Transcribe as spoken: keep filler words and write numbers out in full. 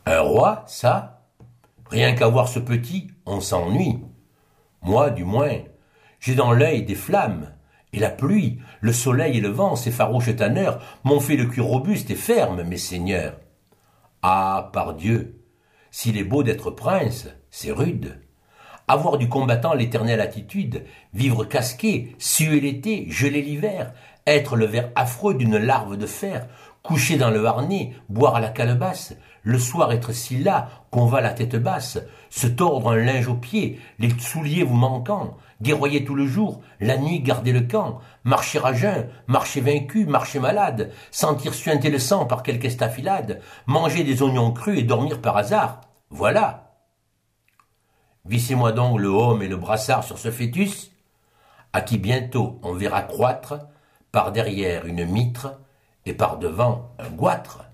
Un roi, ça? Rien qu'à voir ce petit, on s'ennuie. Moi, du moins, j'ai dans l'œil des flammes, et la pluie, le soleil et le vent, ces farouches tanneurs, m'ont fait le cuir robuste et ferme, mes seigneurs. Ah, pardieu, s'il est beau d'être prince, c'est rude. Avoir du combattant l'éternelle attitude, vivre casqué, suer l'été, geler l'hiver, être le ver affreux d'une larve de fer, coucher dans le harnais, boire à la calebasse, le soir être si las qu'on va la tête basse, se tordre un linge aux pieds, les souliers vous manquant, guerroyer tout le jour, la nuit garder le camp, marcher à jeun, marcher vaincu, marcher malade, sentir suinter le sang par quelque estafilade, manger des oignons crus et dormir par hasard. Voilà. Vissez-moi donc le homme et le brassard sur ce fœtus, à qui bientôt on verra croître, par derrière une mitre, et par devant un goitre.